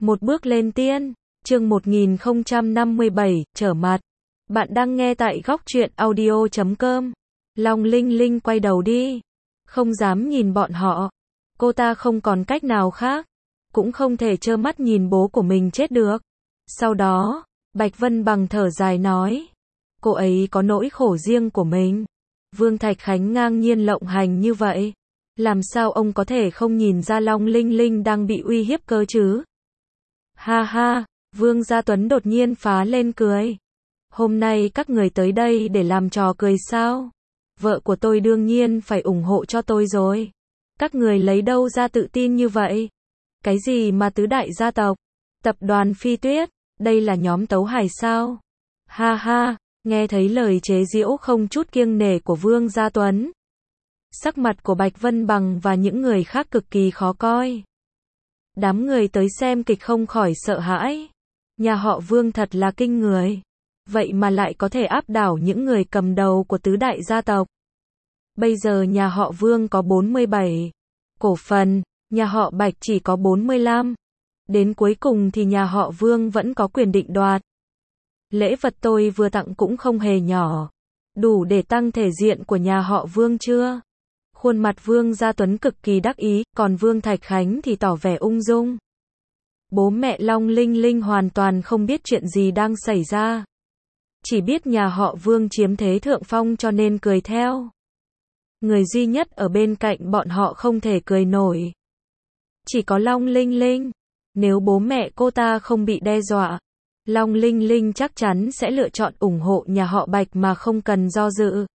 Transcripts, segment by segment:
Một bước lên tiên, chương 1057, trở mặt. Bạn đang nghe tại góc truyện audio.com. Long Linh Linh quay đầu đi. Không dám nhìn bọn họ. Cô ta không còn cách nào khác. Cũng không thể trơ mắt nhìn bố của mình chết được. Sau đó, Bạch Vân Bằng thở dài nói. Cô ấy có nỗi khổ riêng của mình. Vương Thạch Khánh ngang nhiên lộng hành như vậy. Làm sao ông có thể không nhìn ra Long Linh Linh đang bị uy hiếp cơ chứ? Ha ha, Vương Gia Tuấn đột nhiên phá lên cười. Hôm nay các người tới đây để làm trò cười sao? Vợ của tôi đương nhiên phải ủng hộ cho tôi rồi. Các người lấy đâu ra tự tin như vậy? Cái gì mà tứ đại gia tộc? Tập đoàn Phi Tuyết, đây là nhóm tấu hài sao? Ha ha, nghe thấy lời chế giễu không chút kiêng nể của Vương Gia Tuấn. Sắc mặt của Bạch Vân Bằng và những người khác cực kỳ khó coi. Đám người tới xem kịch không khỏi sợ hãi. Nhà họ Vương thật là kinh người. Vậy mà lại có thể áp đảo những người cầm đầu của tứ đại gia tộc. Bây giờ nhà họ Vương có 47 cổ phần, nhà họ Bạch chỉ có 45. Đến cuối cùng thì nhà họ Vương vẫn có quyền định đoạt. Lễ vật tôi vừa tặng cũng không hề nhỏ. Đủ để tăng thể diện của nhà họ Vương chưa? Khuôn mặt Vương Gia Tuấn cực kỳ đắc ý, còn Vương Thạch Khánh thì tỏ vẻ ung dung. Bố mẹ Long Linh Linh hoàn toàn không biết chuyện gì đang xảy ra. Chỉ biết nhà họ Vương chiếm thế thượng phong cho nên cười theo. Người duy nhất ở bên cạnh bọn họ không thể cười nổi. Chỉ có Long Linh Linh. Nếu bố mẹ cô ta không bị đe dọa, Long Linh Linh chắc chắn sẽ lựa chọn ủng hộ nhà họ Bạch mà không cần do dự.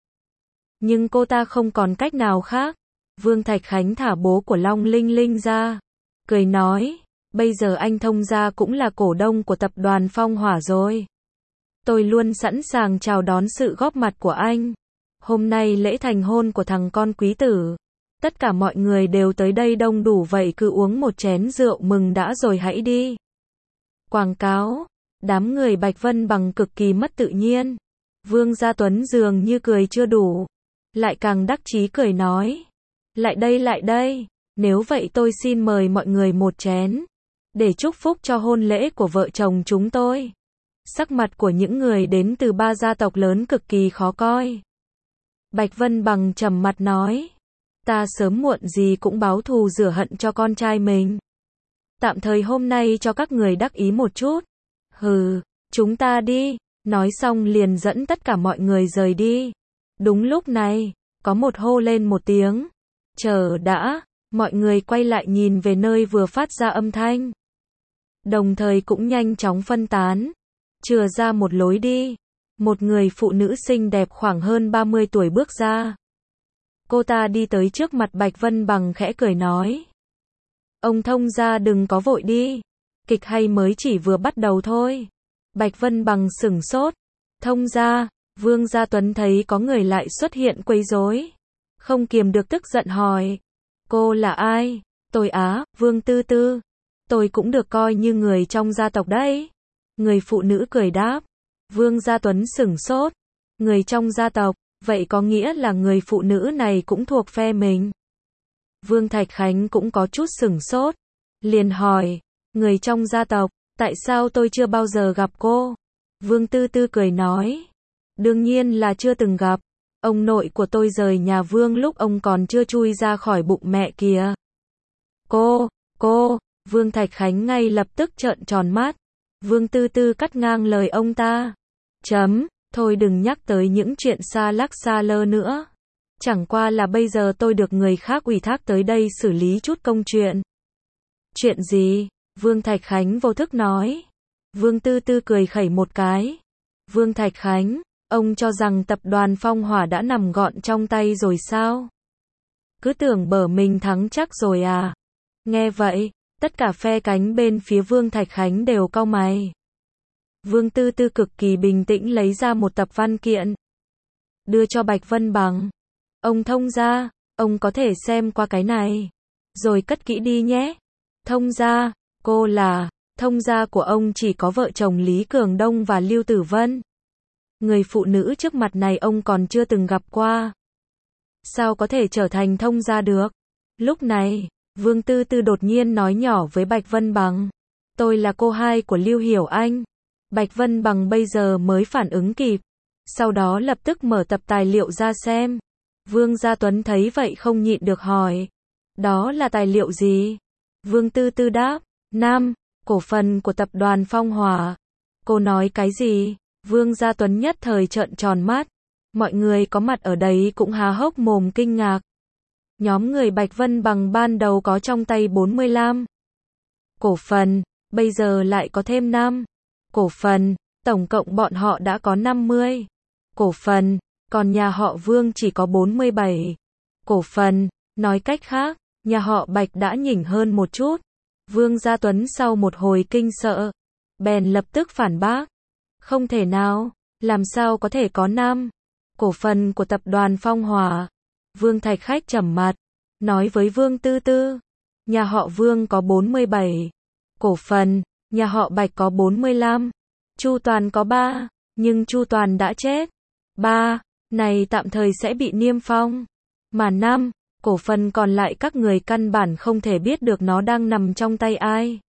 Nhưng cô ta không còn cách nào khác. Vương Thạch Khánh thả bố của Long Linh Linh ra. Cười nói, bây giờ anh Thông gia cũng là cổ đông của tập đoàn Phong Hỏa rồi. Tôi luôn sẵn sàng chào đón sự góp mặt của anh. Hôm nay lễ thành hôn của thằng con quý tử. Tất cả mọi người đều tới đây đông đủ vậy cứ uống một chén rượu mừng đã rồi hãy đi. Quảng cáo. Đám người Bạch Vân Bằng cực kỳ mất tự nhiên. Vương Gia Tuấn dường như cười chưa đủ. Lại càng đắc chí cười nói. Lại đây. Nếu vậy tôi xin mời mọi người một chén. Để chúc phúc cho hôn lễ của vợ chồng chúng tôi. Sắc mặt của những người đến từ ba gia tộc lớn cực kỳ khó coi. Bạch Vân Bằng trầm mặt nói. Ta sớm muộn gì cũng báo thù rửa hận cho con trai mình. Tạm thời hôm nay cho các người đắc ý một chút. Hừ, chúng ta đi. Nói xong liền dẫn tất cả mọi người rời đi. Đúng lúc này, có một hô lên một tiếng. Chờ đã, mọi người quay lại nhìn về nơi vừa phát ra âm thanh. Đồng thời cũng nhanh chóng phân tán. Chừa ra một lối đi. Một người phụ nữ xinh đẹp khoảng hơn 30 tuổi bước ra. Cô ta đi tới trước mặt Bạch Vân Bằng khẽ cười nói. Ông Thông gia đừng có vội đi. Kịch hay mới chỉ vừa bắt đầu thôi. Bạch Vân Bằng sửng sốt. Thông gia, Vương Gia Tuấn thấy có người lại xuất hiện quấy rối. Không kiềm được tức giận hỏi. Cô là ai? Tôi Vương Tư Tư. Tôi cũng được coi như người trong gia tộc đấy. Người phụ nữ cười đáp. Vương Gia Tuấn sửng sốt. Người trong gia tộc, vậy có nghĩa là người phụ nữ này cũng thuộc phe mình. Vương Thạch Khánh cũng có chút sửng sốt. Liền hỏi, người trong gia tộc, tại sao tôi chưa bao giờ gặp cô? Vương Tư Tư cười nói. Đương nhiên là chưa từng gặp. Ông nội của tôi rời nhà Vương lúc ông còn chưa chui ra khỏi bụng mẹ kìa. Cô, Vương Thạch Khánh ngay lập tức trợn tròn mắt. Vương Tư Tư cắt ngang lời ông ta. Thôi đừng nhắc tới những chuyện xa lắc xa lơ nữa. Chẳng qua là bây giờ tôi được người khác ủy thác tới đây xử lý chút công chuyện. Chuyện gì? Vương Thạch Khánh vô thức nói. Vương Tư Tư cười khẩy một cái. Vương Thạch Khánh, ông cho rằng tập đoàn Phong Hỏa đã nằm gọn trong tay rồi sao? Cứ tưởng bở mình thắng chắc rồi à? Nghe vậy, tất cả phe cánh bên phía Vương Thạch Khánh đều cau mày. Vương Tư Tư cực kỳ bình tĩnh lấy ra một tập văn kiện. Đưa cho Bạch Vân Bằng. Ông Thông gia, ông có thể xem qua cái này. Rồi cất kỹ đi nhé. Thông gia, cô là, thông gia của ông chỉ có vợ chồng Lý Cường Đông và Lưu Tử Vân. Người phụ nữ trước mặt này ông còn chưa từng gặp qua. Sao có thể trở thành thông gia được? Lúc này, Vương Tư Tư đột nhiên nói nhỏ với Bạch Vân Bằng. tôi là cô hai của Lưu Hiểu Anh. Bạch Vân Bằng bây giờ mới phản ứng kịp. Sau đó lập tức mở tập tài liệu ra xem. Vương Gia Tuấn thấy vậy không nhịn được hỏi. Đó là tài liệu gì? Vương Tư Tư đáp. Nam, cổ phần của tập đoàn Phong Hòa. Cô nói cái gì? Vương Gia Tuấn nhất thời trợn tròn mắt. Mọi người có mặt ở đấy cũng há hốc mồm kinh ngạc. Nhóm người Bạch Vân Bằng ban đầu có trong tay 45 cổ phần, bây giờ lại có thêm 5 cổ phần, tổng cộng bọn họ đã có 50 cổ phần, còn nhà họ Vương chỉ có 47 cổ phần, nói cách khác, nhà họ Bạch đã nhỉnh hơn một chút. Vương Gia Tuấn sau một hồi kinh sợ, bèn lập tức phản bác. Không thể nào, làm sao có thể có 5 cổ phần của tập đoàn Phong Hòa. Vương Thạch Khách trầm mặt, nói với Vương Tư Tư, nhà họ Vương có 47 cổ phần, nhà họ Bạch có 45, Chu Toàn có 3, nhưng Chu Toàn đã chết. 3 này tạm thời sẽ bị niêm phong, mà 5 cổ phần còn lại các người căn bản không thể biết được nó đang nằm trong tay ai.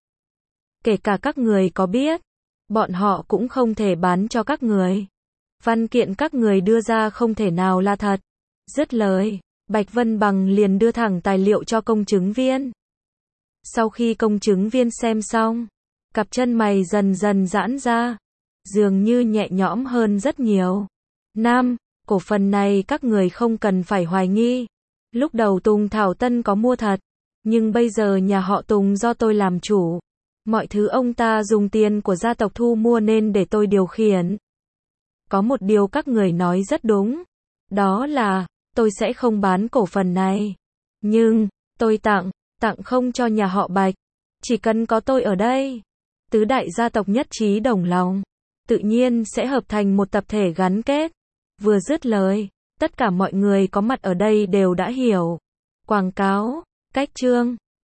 Kể cả các người có biết, bọn họ cũng không thể bán cho các người. Văn kiện các người đưa ra không thể nào là thật. Dứt lời, Bạch Vân Bằng liền đưa thẳng tài liệu cho công chứng viên. Sau khi công chứng viên xem xong, cặp chân mày dần dần giãn ra, dường như nhẹ nhõm hơn rất nhiều. Nam, cổ phần này các người không cần phải hoài nghi. Lúc đầu Tùng Thảo Tân có mua thật, nhưng bây giờ nhà họ Tùng do tôi làm chủ. Mọi thứ ông ta dùng tiền của gia tộc thu mua nên để tôi điều khiển. Có một điều các người nói rất đúng, đó là, tôi sẽ không bán cổ phần này. Nhưng, tôi tặng không cho nhà họ Bạch. Chỉ cần có tôi ở đây, tứ đại gia tộc nhất trí đồng lòng, tự nhiên sẽ hợp thành một tập thể gắn kết. Vừa dứt lời, tất cả mọi người có mặt ở đây đều đã hiểu. Quảng cáo, cách chương